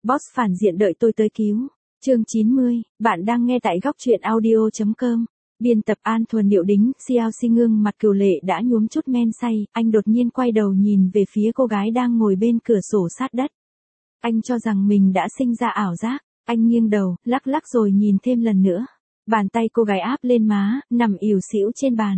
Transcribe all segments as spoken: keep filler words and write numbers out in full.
Boss phản diện đợi tôi tới cứu. Chương chín mươi, bạn đang nghe tại góc truyện audio.com. Biên tập An Thuần Điệu Đính, Xiao Xi Ngưng mặt Cửu Lệ đã nhuốm chút men say, anh đột nhiên quay đầu nhìn về phía cô gái đang ngồi bên cửa sổ sát đất. Anh cho rằng mình đã sinh ra ảo giác, anh nghiêng đầu, lắc lắc rồi nhìn thêm lần nữa. Bàn tay cô gái áp lên má, nằm ỉu xĩu trên bàn.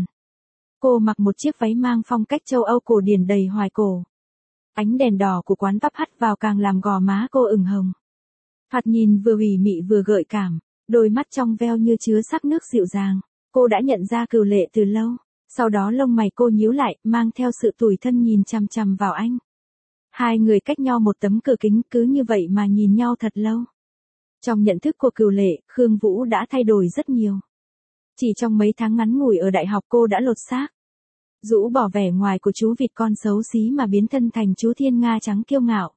Cô mặc một chiếc váy mang phong cách châu Âu cổ điển đầy hoài cổ. Ánh đèn đỏ của quán pub hắt vào càng làm gò má cô ửng hồng. Thoạt nhìn vừa ủy mị vừa gợi cảm, đôi mắt trong veo như chứa sắc nước dịu dàng. Cô đã nhận ra Cửu Lệ từ lâu, sau đó lông mày cô nhíu lại, mang theo sự tủi thân nhìn chằm chằm vào anh. Hai người cách nhau một tấm cửa kính, cứ như vậy mà nhìn nhau thật lâu. Trong nhận thức của Cửu Lệ, Khương Vũ đã thay đổi rất nhiều. Chỉ trong mấy tháng ngắn ngủi ở đại học cô đã lột xác. Rũ bỏ vẻ ngoài của chú vịt con xấu xí mà biến thân thành chú thiên nga trắng kiêu ngạo.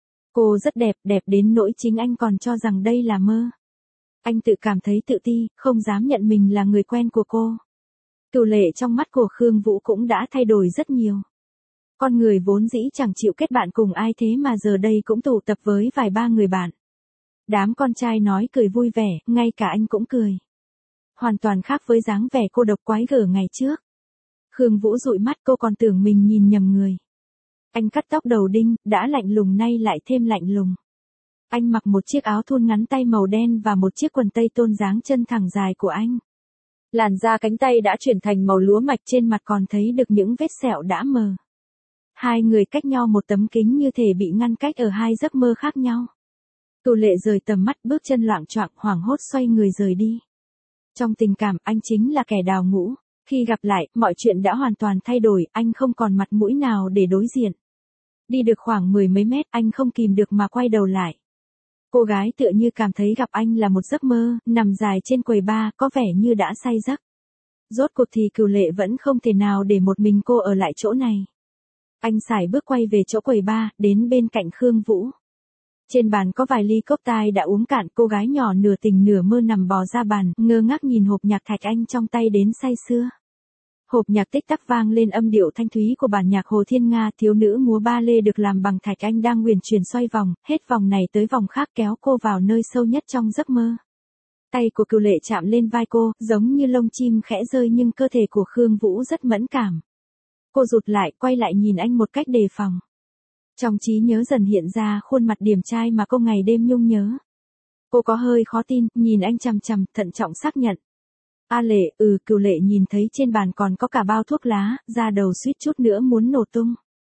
Cô rất đẹp, đẹp đến nỗi chính anh còn cho rằng đây là mơ. Anh tự cảm thấy tự ti, không dám nhận mình là người quen của cô. Cửu Lệ trong mắt của Khương Vũ cũng đã thay đổi rất nhiều. Con người vốn dĩ chẳng chịu kết bạn cùng ai thế mà giờ đây cũng tụ tập với vài ba người bạn. Đám con trai nói cười vui vẻ, ngay cả anh cũng cười. Hoàn toàn khác với dáng vẻ cô độc quái gở ngày trước. Khương Vũ dụi mắt, cô còn tưởng mình nhìn nhầm người. Anh cắt tóc đầu đinh, đã lạnh lùng nay lại thêm lạnh lùng. Anh mặc một chiếc áo thun ngắn tay màu đen và một chiếc quần tây tôn dáng chân thẳng dài của anh. Làn da cánh tay đã chuyển thành màu lúa mạch, trên mặt còn thấy được những vết sẹo đã mờ. Hai người cách nhau một tấm kính như thể bị ngăn cách ở hai giấc mơ khác nhau. Cửu Lệ rời tầm mắt, bước chân loạng choạng, hoảng hốt xoay người rời đi. Trong tình cảm, anh chính là kẻ đào ngũ. Khi gặp lại, mọi chuyện đã hoàn toàn thay đổi, anh không còn mặt mũi nào để đối diện. Đi được khoảng mười mấy mét, anh không kìm được mà quay đầu lại. Cô gái tựa như cảm thấy gặp anh là một giấc mơ, nằm dài trên quầy bar, có vẻ như đã say giấc. Rốt cuộc thì Cửu Lệ vẫn không thể nào để một mình cô ở lại chỗ này. Anh sải bước quay về chỗ quầy bar, đến bên cạnh Khương Vũ. Trên bàn có vài ly cốc tai đã uống cạn, cô gái nhỏ nửa tình nửa mơ nằm bò ra bàn, ngơ ngác nhìn hộp nhạc thạch anh trong tay đến say sưa. Hộp nhạc tích tắc vang lên âm điệu thanh thúy của bản nhạc Hồ Thiên Nga, thiếu nữ múa ba lê được làm bằng thạch anh đang huyền chuyển xoay vòng, hết vòng này tới vòng khác kéo cô vào nơi sâu nhất trong giấc mơ. Tay của Cửu Lệ chạm lên vai cô, giống như lông chim khẽ rơi, nhưng cơ thể của Khương Vũ rất mẫn cảm. Cô rụt lại, quay lại nhìn anh một cách đề phòng. Trong trí nhớ dần hiện ra khuôn mặt điềm trai mà cô ngày đêm nhung nhớ. Cô có hơi khó tin, nhìn anh chằm chằm, thận trọng xác nhận. A Lệ, ừ. Cửu Lệ nhìn thấy trên bàn còn có cả bao thuốc lá, da đầu suýt chút nữa muốn nổ tung.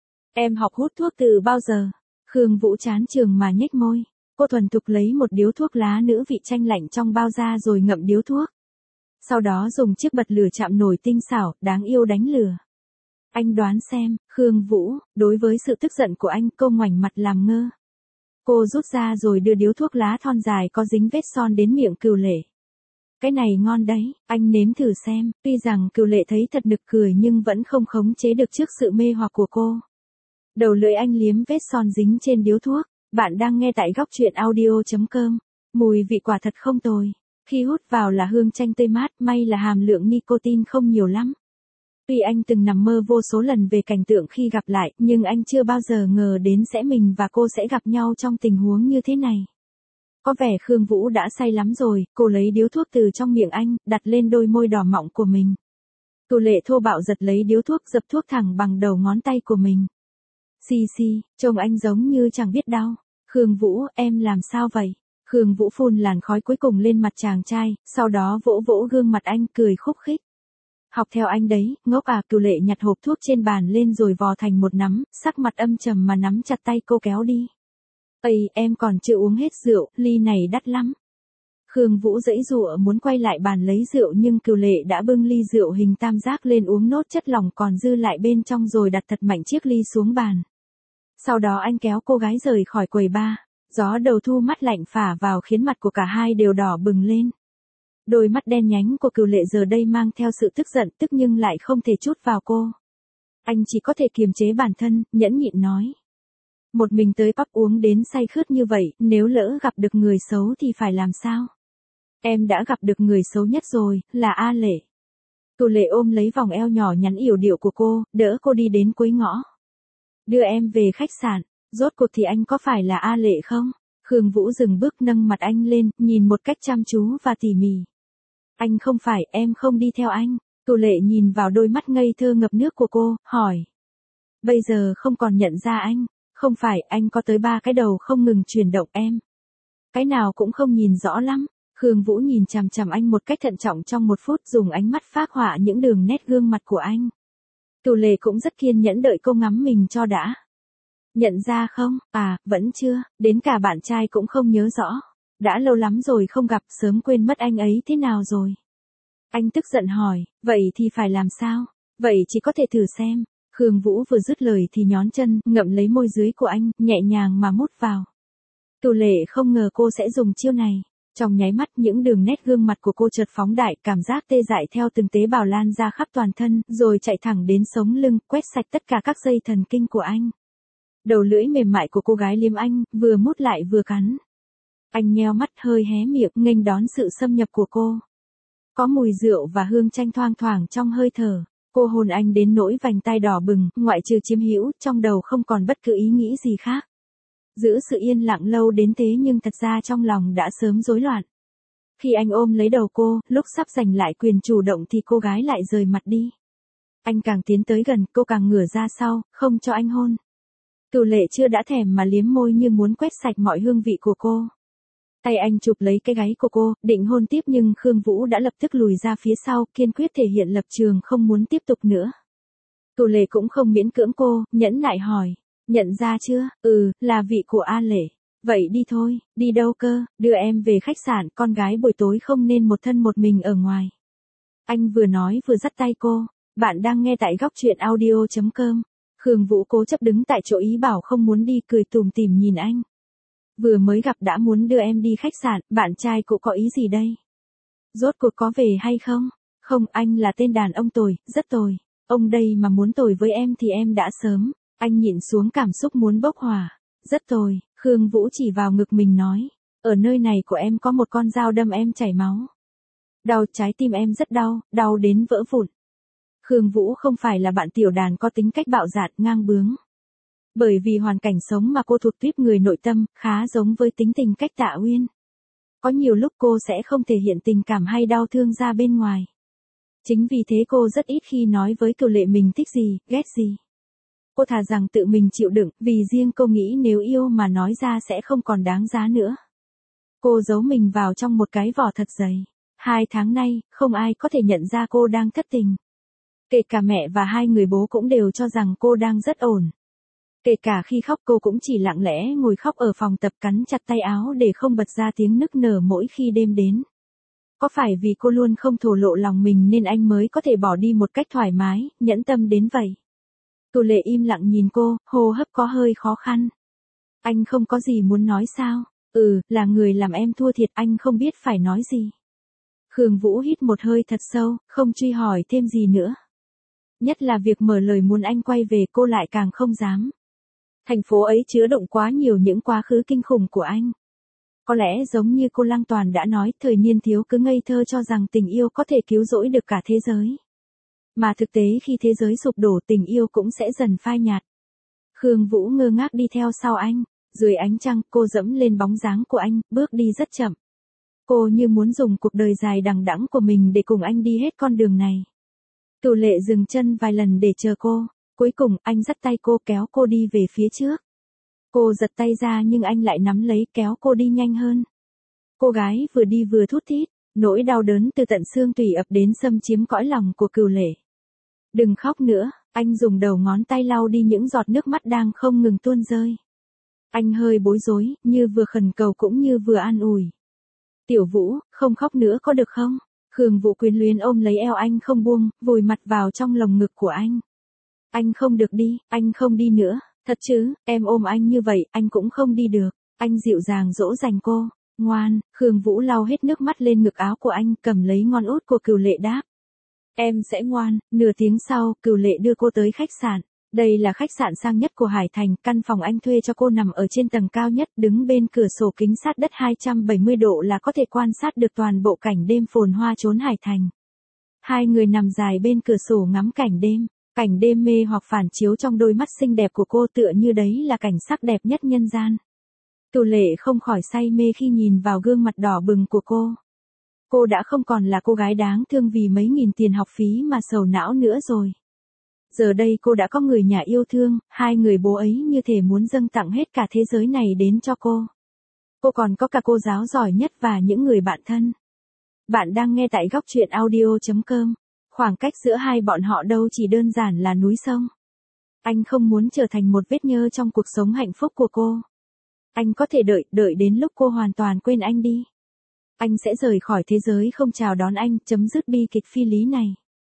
Em học hút thuốc từ bao giờ? Khương Vũ chán chường mà nhếch môi. Cô thuần thục lấy một điếu thuốc lá nữ vị chanh lạnh trong bao ra rồi ngậm điếu thuốc. Sau đó dùng chiếc bật lửa chạm nổi tinh xảo, đáng yêu đánh lửa. Anh đoán xem, Khương Vũ, đối với sự tức giận của anh, cô ngoảnh mặt làm ngơ. Cô rút ra rồi đưa điếu thuốc lá thon dài có dính vết son đến miệng Cửu Lệ. Cái này ngon đấy, anh nếm thử xem. Tuy rằng Cửu Lệ thấy thật nực cười nhưng vẫn không khống chế được trước sự mê hoặc của cô. Đầu lưỡi anh liếm vết son dính trên điếu thuốc. Bạn đang nghe tại góc truyện audio.com. Mùi vị quả thật không tồi. Khi hút vào là hương chanh tươi mát, may là hàm lượng nicotine không nhiều lắm. Tuy anh từng nằm mơ vô số lần về cảnh tượng khi gặp lại, nhưng anh chưa bao giờ ngờ đến sẽ mình và cô sẽ gặp nhau trong tình huống như thế này. Có vẻ Khương Vũ đã say lắm rồi, cô lấy điếu thuốc từ trong miệng anh, đặt lên đôi môi đỏ mọng của mình. Cửu Lệ thô bạo giật lấy điếu thuốc, dập thuốc thẳng bằng đầu ngón tay của mình. Xì xì, trông anh giống như chẳng biết đau. Khương Vũ, em làm sao vậy? Khương Vũ phun làn khói cuối cùng lên mặt chàng trai, sau đó vỗ vỗ gương mặt anh, cười khúc khích. Học theo anh đấy, ngốc à. Cửu Lệ nhặt hộp thuốc trên bàn lên rồi vò thành một nắm, sắc mặt âm trầm mà nắm chặt tay cô kéo đi. Ây, em còn chưa uống hết rượu, ly này đắt lắm. Khương Vũ giãy giụa muốn quay lại bàn lấy rượu nhưng Cửu Lệ đã bưng ly rượu hình tam giác lên uống nốt chất lỏng còn dư lại bên trong rồi đặt thật mạnh chiếc ly xuống bàn. Sau đó anh kéo cô gái rời khỏi quầy bar. Gió đầu thu mát lạnh phả vào khiến mặt của cả hai đều đỏ bừng lên. Đôi mắt đen nhánh của Cửu Lệ giờ đây mang theo sự tức giận, tức nhưng lại không thể trút vào cô. Anh chỉ có thể kiềm chế bản thân, nhẫn nhịn nói. Một mình tới pub uống đến say khướt như vậy, nếu lỡ gặp được người xấu thì phải làm sao? Em đã gặp được người xấu nhất rồi, là A Lệ. Cửu Lệ ôm lấy vòng eo nhỏ nhắn yểu điệu của cô, đỡ cô đi đến cuối ngõ. Đưa em về khách sạn, rốt cuộc thì anh có phải là A Lệ không? Khương Vũ dừng bước nâng mặt anh lên, nhìn một cách chăm chú và tỉ mỉ. Anh không phải, em không đi theo anh. Cửu Lệ nhìn vào đôi mắt ngây thơ ngập nước của cô, hỏi. Bây giờ không còn nhận ra anh, không phải anh có tới ba cái đầu không ngừng chuyển động em. Cái nào cũng không nhìn rõ lắm. Khương Vũ nhìn chằm chằm anh một cách thận trọng trong một phút, dùng ánh mắt phác họa những đường nét gương mặt của anh. Cửu Lệ cũng rất kiên nhẫn đợi cô ngắm mình cho đã. Nhận ra không? À, vẫn chưa, đến cả bạn trai cũng không nhớ rõ. Đã lâu lắm rồi không gặp, sớm quên mất anh ấy thế nào rồi. Anh tức giận hỏi, vậy thì phải làm sao? Vậy chỉ có thể thử xem. Khương Vũ vừa dứt lời thì nhón chân, ngậm lấy môi dưới của anh, nhẹ nhàng mà mút vào. Cửu Lệ không ngờ cô sẽ dùng chiêu này. Trong nháy mắt những đường nét gương mặt của cô chợt phóng đại, cảm giác tê dại theo từng tế bào lan ra khắp toàn thân, rồi chạy thẳng đến sống lưng, quét sạch tất cả các dây thần kinh của anh. Đầu lưỡi mềm mại của cô gái liếm anh, vừa mút lại vừa cắn. Anh nheo mắt hơi hé miệng, nghênh đón sự xâm nhập của cô. Có mùi rượu và hương chanh thoang thoảng trong hơi thở. Cô hôn anh đến nỗi vành tai đỏ bừng, ngoại trừ chiếm hữu, trong đầu không còn bất cứ ý nghĩ gì khác. Giữ sự yên lặng lâu đến thế nhưng thật ra trong lòng đã sớm rối loạn. Khi anh ôm lấy đầu cô, lúc sắp giành lại quyền chủ động thì cô gái lại rời mặt đi. Anh càng tiến tới gần, cô càng ngửa ra sau, không cho anh hôn. Cửu Lệ chưa đã thèm mà liếm môi như muốn quét sạch mọi hương vị của cô. Tay anh chụp lấy cái gáy của cô, định hôn tiếp nhưng Khương Vũ đã lập tức lùi ra phía sau, kiên quyết thể hiện lập trường không muốn tiếp tục nữa. Cửu Lệ cũng không miễn cưỡng cô, nhẫn nại hỏi, nhận ra chưa? Ừ, là vị của A Lệ. Vậy đi thôi, đi đâu cơ, đưa em về khách sạn, con gái buổi tối không nên một thân một mình ở ngoài. Anh vừa nói vừa dắt tay cô, bạn đang nghe tại góc truyện audio chấm com. Khương Vũ cố chấp đứng tại chỗ ý bảo không muốn đi, cười tủm tỉm nhìn anh. Vừa mới gặp đã muốn đưa em đi khách sạn, bạn trai cũ có ý gì đây? Rốt cuộc có về hay không? Không, anh là tên đàn ông tồi, rất tồi. Ông đây mà muốn tồi với em thì em đã sớm. Anh nhịn xuống cảm xúc muốn bốc hỏa. Rất tồi, Khương Vũ chỉ vào ngực mình nói. Ở nơi này của em có một con dao đâm em chảy máu. Đau, trái tim em rất đau, đau đến vỡ vụn. Khương Vũ không phải là bạn tiểu đàn có tính cách bạo dạn, ngang bướng. Bởi vì hoàn cảnh sống mà cô thuộc tuýp người nội tâm, khá giống với tính tình cách Tạ Uyên. Có nhiều lúc cô sẽ không thể hiện tình cảm hay đau thương ra bên ngoài. Chính vì thế cô rất ít khi nói với Cửu Lệ mình thích gì, ghét gì. Cô thà rằng tự mình chịu đựng, vì riêng cô nghĩ nếu yêu mà nói ra sẽ không còn đáng giá nữa. Cô giấu mình vào trong một cái vỏ thật dày. Hai tháng nay, không ai có thể nhận ra cô đang thất tình. Kể cả mẹ và hai người bố cũng đều cho rằng cô đang rất ổn. Kể cả khi khóc cô cũng chỉ lặng lẽ ngồi khóc ở phòng tập, cắn chặt tay áo để không bật ra tiếng nức nở mỗi khi đêm đến. Có phải vì cô luôn không thổ lộ lòng mình nên anh mới có thể bỏ đi một cách thoải mái, nhẫn tâm đến vậy? Cửu Lệ im lặng nhìn cô, hô hấp có hơi khó khăn. Anh không có gì muốn nói sao? Ừ, là người làm em thua thiệt, anh không biết phải nói gì. Khương Vũ hít một hơi thật sâu, không truy hỏi thêm gì nữa. Nhất là việc mở lời muốn anh quay về cô lại càng không dám. Thành phố ấy chứa đựng quá nhiều những quá khứ kinh khủng của anh. Có lẽ giống như cô Lăng Toàn đã nói, thời niên thiếu cứ ngây thơ cho rằng tình yêu có thể cứu rỗi được cả thế giới. Mà thực tế khi thế giới sụp đổ tình yêu cũng sẽ dần phai nhạt. Khương Vũ ngơ ngác đi theo sau anh, dưới ánh trăng cô dẫm lên bóng dáng của anh, bước đi rất chậm. Cô như muốn dùng cuộc đời dài đằng đẵng của mình để cùng anh đi hết con đường này. Cửu Lệ dừng chân vài lần để chờ cô, cuối cùng anh dắt tay cô kéo cô đi về phía trước. Cô giật tay ra nhưng anh lại nắm lấy kéo cô đi nhanh hơn. Cô gái vừa đi vừa thút thít, nỗi đau đớn từ tận xương tủy ập đến xâm chiếm cõi lòng của Cửu Lệ. Đừng khóc nữa, anh dùng đầu ngón tay lau đi những giọt nước mắt đang không ngừng tuôn rơi. Anh hơi bối rối, như vừa khẩn cầu cũng như vừa an ủi. Tiểu Vũ, không khóc nữa có được không? Khương Vũ quyến luyến ôm lấy eo anh không buông, vùi mặt vào trong lồng ngực của anh. Anh không được đi, anh không đi nữa, thật chứ, em ôm anh như vậy, anh cũng không đi được. Anh dịu dàng dỗ dành cô, ngoan. Khương Vũ lau hết nước mắt lên ngực áo của anh, cầm lấy ngón út của Cửu Lệ đáp. Em sẽ ngoan. Nửa tiếng sau, Cửu Lệ đưa cô tới khách sạn. Đây là khách sạn sang nhất của Hải Thành, căn phòng anh thuê cho cô nằm ở trên tầng cao nhất, đứng bên cửa sổ kính sát đất hai trăm bảy mươi độ là có thể quan sát được toàn bộ cảnh đêm phồn hoa chốn Hải Thành. Hai người nằm dài bên cửa sổ ngắm cảnh đêm, cảnh đêm mê hoặc phản chiếu trong đôi mắt xinh đẹp của cô tựa như đấy là cảnh sắc đẹp nhất nhân gian. Từ Lệ không khỏi say mê khi nhìn vào gương mặt đỏ bừng của cô. Cô đã không còn là cô gái đáng thương vì mấy nghìn tiền học phí mà sầu não nữa rồi. Giờ đây cô đã có người nhà yêu thương, hai người bố ấy như thể muốn dâng tặng hết cả thế giới này đến cho cô. Cô còn có cả cô giáo giỏi nhất và những người bạn thân. Bạn đang nghe tại góc truyện audio chấm com. Khoảng cách giữa hai bọn họ đâu chỉ đơn giản là núi sông. Anh không muốn trở thành một vết nhơ trong cuộc sống hạnh phúc của cô. Anh có thể đợi, đợi đến lúc cô hoàn toàn quên anh đi. Anh sẽ rời khỏi thế giới không chào đón anh, chấm dứt bi kịch phi lý này.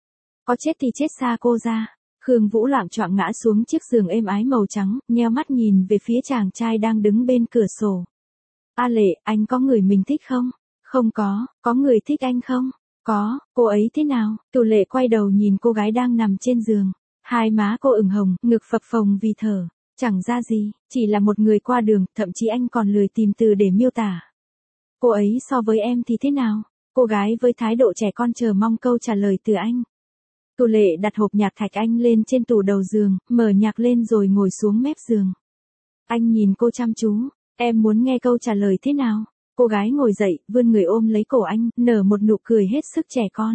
Có chết thì chết xa cô ra. Khương Vũ loạng choạng ngã xuống chiếc giường êm ái màu trắng, nheo mắt nhìn về phía chàng trai đang đứng bên cửa sổ. A Lệ, anh có người mình thích không? Không có, có người thích anh không? Có, cô ấy thế nào? Từ Lệ quay đầu nhìn cô gái đang nằm trên giường. Hai má cô ửng hồng, ngực phập phồng vì thở. Chẳng ra gì, chỉ là một người qua đường, thậm chí anh còn lười tìm từ để miêu tả. Cô ấy so với em thì thế nào? Cô gái với thái độ trẻ con chờ mong câu trả lời từ anh. Từ Lệ đặt hộp nhạc thạch anh lên trên tủ đầu giường, mở nhạc lên rồi ngồi xuống mép giường. Anh nhìn cô chăm chú, em muốn nghe câu trả lời thế nào? Cô gái ngồi dậy, vươn người ôm lấy cổ anh, nở một nụ cười hết sức trẻ con.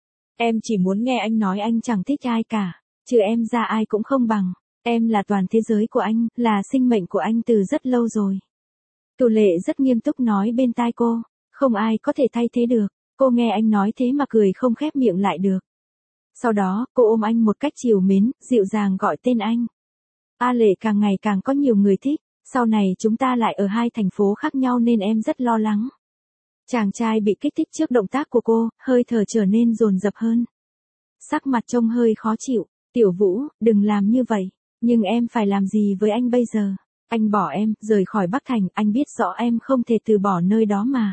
Em chỉ muốn nghe anh nói anh chẳng thích ai cả, trừ em ra ai cũng không bằng. Em là toàn thế giới của anh, là sinh mệnh của anh từ rất lâu rồi. Từ Lệ rất nghiêm túc nói bên tai cô, không ai có thể thay thế được. Cô nghe anh nói thế mà cười không khép miệng lại được. Sau đó, cô ôm anh một cách trìu mến, dịu dàng gọi tên anh. A Lệ càng ngày càng có nhiều người thích, sau này chúng ta lại ở hai thành phố khác nhau nên em rất lo lắng. Chàng trai bị kích thích trước động tác của cô, hơi thở trở nên dồn dập hơn. Sắc mặt trông hơi khó chịu, Tiểu Vũ, đừng làm như vậy, nhưng em phải làm gì với anh bây giờ? Anh bỏ em, rời khỏi Bắc Thành, anh biết rõ em không thể từ bỏ nơi đó mà.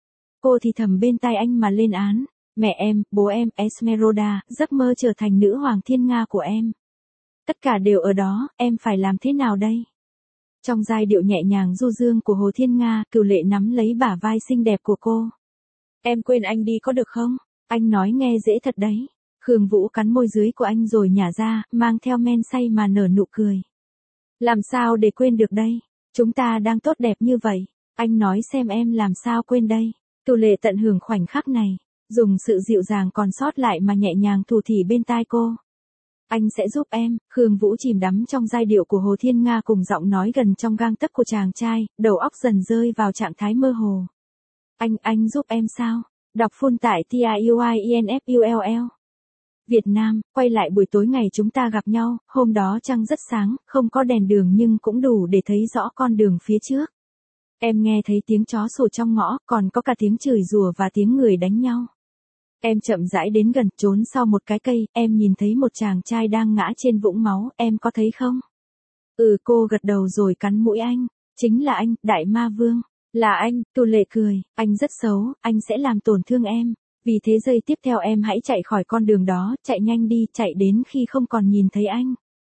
Cô thì thầm bên tai anh mà lên án. Mẹ em, bố em, Esmeralda, giấc mơ trở thành nữ hoàng thiên nga của em. Tất cả đều ở đó, em phải làm thế nào đây? Trong giai điệu nhẹ nhàng du dương của Hồ Thiên Nga, Cửu Lệ nắm lấy bả vai xinh đẹp của cô. Em quên anh đi có được không? Anh nói nghe dễ thật đấy. Khương Vũ cắn môi dưới của anh rồi nhả ra, mang theo men say mà nở nụ cười. Làm sao để quên được đây? Chúng ta đang tốt đẹp như vậy. Anh nói xem em làm sao quên đây? Cửu Lệ tận hưởng khoảnh khắc này. Dùng sự dịu dàng còn sót lại mà nhẹ nhàng thủ thỉ bên tai cô. Anh sẽ giúp em. Khương Vũ chìm đắm trong giai điệu của Hồ Thiên Nga cùng giọng nói gần trong gang tấc của chàng trai, đầu óc dần rơi vào trạng thái mơ hồ. Anh, anh giúp em sao? Đọc full tại T I U I E N F U L L. Việt Nam, quay lại buổi tối ngày chúng ta gặp nhau, hôm đó trăng rất sáng, không có đèn đường nhưng cũng đủ để thấy rõ con đường phía trước. Em nghe thấy tiếng chó sủa trong ngõ, còn có cả tiếng chửi rủa và tiếng người đánh nhau. Em chậm rãi đến gần, trốn sau một cái cây, em nhìn thấy một chàng trai đang ngã trên vũng máu, em có thấy không? Ừ, cô gật đầu rồi cắn mũi anh. Chính là anh, Đại Ma Vương. Là anh, Từ Lệ cười, anh rất xấu, anh sẽ làm tổn thương em. Vì thế giây tiếp theo em hãy chạy khỏi con đường đó, chạy nhanh đi, chạy đến khi không còn nhìn thấy anh.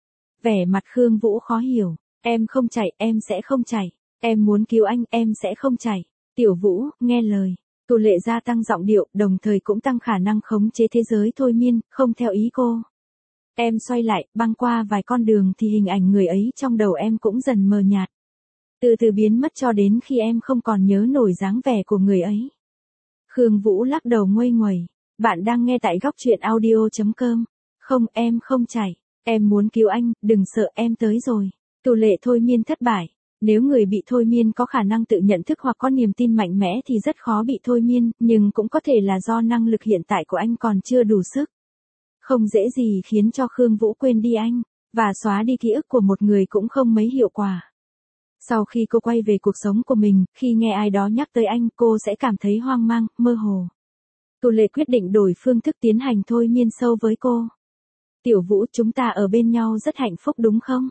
Vẻ mặt Khương Vũ khó hiểu, em không chạy, em sẽ không chạy. Em muốn cứu anh, em sẽ không chạy. Tiểu Vũ, nghe lời. Từ Lệ gia tăng giọng điệu, đồng thời cũng tăng khả năng khống chế thế giới thôi miên, không theo ý cô. Em xoay lại, băng qua vài con đường thì hình ảnh người ấy trong đầu em cũng dần mờ nhạt. Từ từ biến mất cho đến khi em không còn nhớ nổi dáng vẻ của người ấy. Khương Vũ lắc đầu nguây nguẩy. Bạn đang nghe tại góc truyện audio chấm com. Không, em không chạy. Em muốn cứu anh, đừng sợ, em tới rồi. Từ Lệ thôi miên thất bại. Nếu người bị thôi miên có khả năng tự nhận thức hoặc có niềm tin mạnh mẽ thì rất khó bị thôi miên, nhưng cũng có thể là do năng lực hiện tại của anh còn chưa đủ sức. Không dễ gì khiến cho Khương Vũ quên đi anh, và xóa đi ký ức của một người cũng không mấy hiệu quả. Sau khi cô quay về cuộc sống của mình, khi nghe ai đó nhắc tới anh, cô sẽ cảm thấy hoang mang, mơ hồ. Từ Lệ quyết định đổi phương thức tiến hành thôi miên sâu với cô. Tiểu Vũ, chúng ta ở bên nhau rất hạnh phúc đúng không?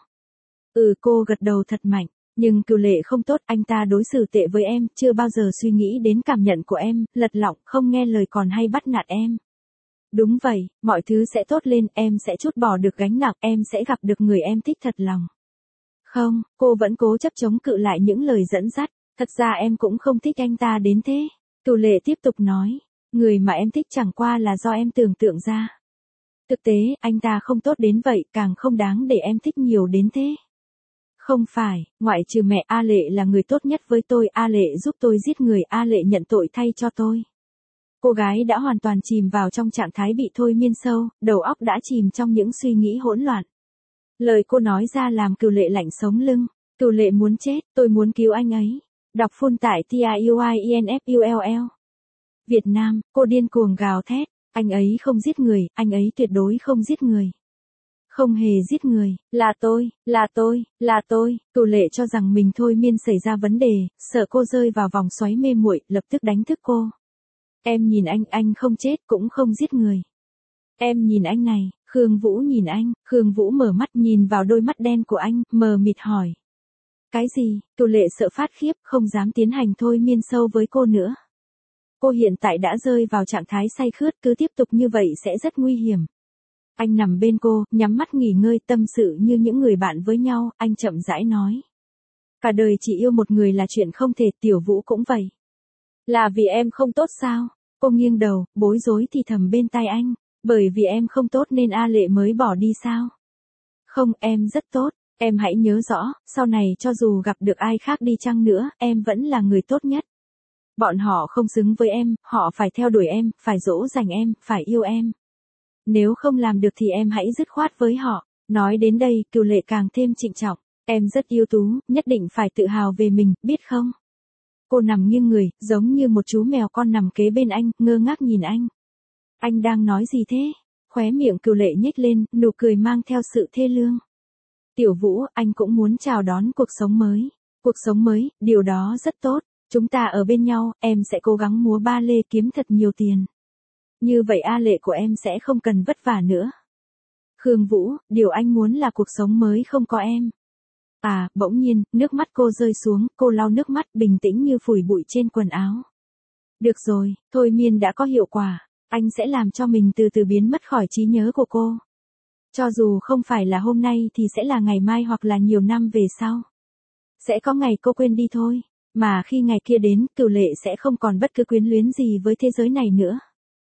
Ừ, cô gật đầu thật mạnh. Nhưng Cửu Lệ không tốt, anh ta đối xử tệ với em, chưa bao giờ suy nghĩ đến cảm nhận của em, lật lọng, không nghe lời còn hay bắt nạt em. Đúng vậy, mọi thứ sẽ tốt lên, em sẽ trút bỏ được gánh nặng, em sẽ gặp được người em thích thật lòng. Không, cô vẫn cố chấp chống cự lại những lời dẫn dắt, thật ra em cũng không thích anh ta đến thế. Cửu Lệ tiếp tục nói, người mà em thích chẳng qua là do em tưởng tượng ra. Thực tế, anh ta không tốt đến vậy, càng không đáng để em thích nhiều đến thế. Không phải, ngoại trừ mẹ, A Lệ là người tốt nhất với tôi, A Lệ giúp tôi giết người, A Lệ nhận tội thay cho tôi. Cô gái đã hoàn toàn chìm vào trong trạng thái bị thôi miên sâu, đầu óc đã chìm trong những suy nghĩ hỗn loạn. Lời cô nói ra làm Cửu Lệ lạnh sống lưng. Cửu Lệ muốn chết, tôi muốn cứu anh ấy. Đọc full tại T I U I E N F U L L. Việt Nam, cô điên cuồng gào thét. Anh ấy không giết người, anh ấy tuyệt đối không giết người. Không hề giết người, là tôi, là tôi, là tôi. Cửu Lệ cho rằng mình thôi miên xảy ra vấn đề, sợ cô rơi vào vòng xoáy mê muội, lập tức đánh thức cô. Em nhìn anh, anh không chết cũng không giết người. Em nhìn anh này, Khương Vũ nhìn anh, Khương Vũ mở mắt nhìn vào đôi mắt đen của anh, mờ mịt hỏi. Cái gì? Cửu Lệ sợ phát khiếp, không dám tiến hành thôi miên sâu với cô nữa. Cô hiện tại đã rơi vào trạng thái say khướt, cứ tiếp tục như vậy sẽ rất nguy hiểm. Anh nằm bên cô, nhắm mắt nghỉ ngơi, tâm sự như những người bạn với nhau, anh chậm rãi nói. Cả đời chỉ yêu một người là chuyện không thể, Tiểu Vũ cũng vậy. Là vì em không tốt sao? Cô nghiêng đầu, bối rối thì thầm bên tai anh. Bởi vì em không tốt nên A Lệ mới bỏ đi sao? Không, em rất tốt. Em hãy nhớ rõ, sau này cho dù gặp được ai khác đi chăng nữa, em vẫn là người tốt nhất. Bọn họ không xứng với em, họ phải theo đuổi em, phải dỗ dành em, phải yêu em. Nếu không làm được thì em hãy dứt khoát với họ. Nói đến đây, Cửu Lệ càng thêm trịnh trọng. Em rất ưu tú, nhất định phải tự hào về mình, biết không? Cô nằm nghiêng người, giống như một chú mèo con nằm kế bên anh, ngơ ngác nhìn anh. Anh đang nói gì thế? Khóe miệng Cửu Lệ nhếch lên, nụ cười mang theo sự thê lương. Tiểu Vũ, anh cũng muốn chào đón cuộc sống mới. Cuộc sống mới, điều đó rất tốt. Chúng ta ở bên nhau, em sẽ cố gắng múa ba lê kiếm thật nhiều tiền. Như vậy A Lệ của em sẽ không cần vất vả nữa. Khương Vũ, điều anh muốn là cuộc sống mới không có em. À, bỗng nhiên, nước mắt cô rơi xuống, cô lau nước mắt bình tĩnh như phủi bụi trên quần áo. Được rồi, thôi miên đã có hiệu quả. Anh sẽ làm cho mình từ từ biến mất khỏi trí nhớ của cô. Cho dù không phải là hôm nay thì sẽ là ngày mai hoặc là nhiều năm về sau. Sẽ có ngày cô quên đi thôi. Mà khi ngày kia đến, Cửu Lệ sẽ không còn bất cứ quyến luyến gì với thế giới này nữa.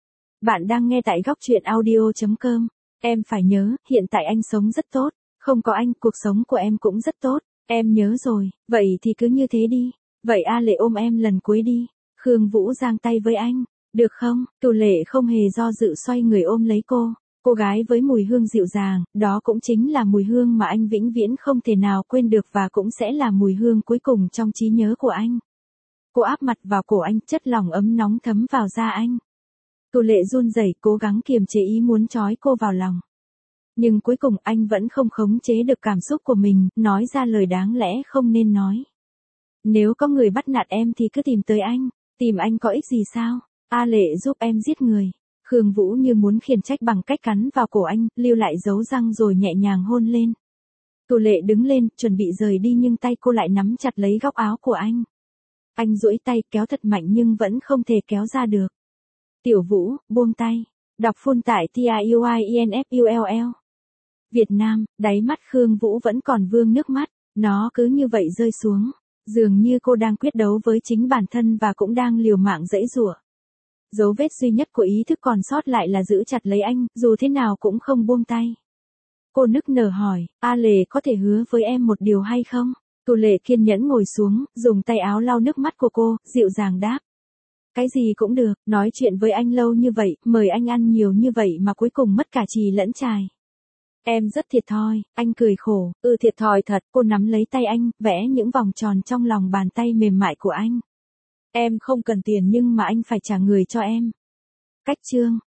Bạn đang nghe tại góc truyện audio chấm com. Em phải nhớ, hiện tại anh sống rất tốt. Không có anh, cuộc sống của em cũng rất tốt. Em nhớ rồi, vậy thì cứ như thế đi. Vậy A Lệ ôm em lần cuối đi. Khương Vũ giang tay với anh. Được không? Cửu Lệ không hề do dự xoay người ôm lấy cô. Cô gái với mùi hương dịu dàng, đó cũng chính là mùi hương mà anh vĩnh viễn không thể nào quên được và cũng sẽ là mùi hương cuối cùng trong trí nhớ của anh. Cô áp mặt vào cổ anh, chất lỏng ấm nóng thấm vào da anh. Cửu Lệ run rẩy cố gắng kiềm chế ý muốn trói cô vào lòng. Nhưng cuối cùng anh vẫn không khống chế được cảm xúc của mình, nói ra lời đáng lẽ không nên nói. Nếu có người bắt nạt em thì cứ tìm tới anh, tìm anh có ích gì sao? A Lệ giúp em giết người. Khương Vũ như muốn khiển trách bằng cách cắn vào cổ anh, lưu lại dấu răng rồi nhẹ nhàng hôn lên. Cửu Lệ đứng lên, chuẩn bị rời đi nhưng tay cô lại nắm chặt lấy góc áo của anh. Anh duỗi tay kéo thật mạnh nhưng vẫn không thể kéo ra được. Tiểu Vũ, buông tay. Đọc full tại T I U I E N F U L L. Việt Nam, đáy mắt Khương Vũ vẫn còn vương nước mắt, nó cứ như vậy rơi xuống. Dường như cô đang quyết đấu với chính bản thân và cũng đang liều mạng giãy giụa. Dấu vết duy nhất của ý thức còn sót lại là giữ chặt lấy anh, dù thế nào cũng không buông tay. Cô nức nở hỏi, A Lệ có thể hứa với em một điều hay không? Cửu Lệ kiên nhẫn ngồi xuống, dùng tay áo lau nước mắt của cô, dịu dàng đáp. Cái gì cũng được, nói chuyện với anh lâu như vậy, mời anh ăn nhiều như vậy mà cuối cùng mất cả chì lẫn chài. Em rất thiệt thòi, anh cười khổ, ừ thiệt thòi thật, cô nắm lấy tay anh, vẽ những vòng tròn trong lòng bàn tay mềm mại của anh. Em không cần tiền nhưng mà anh phải trả người cho em. Cách chương.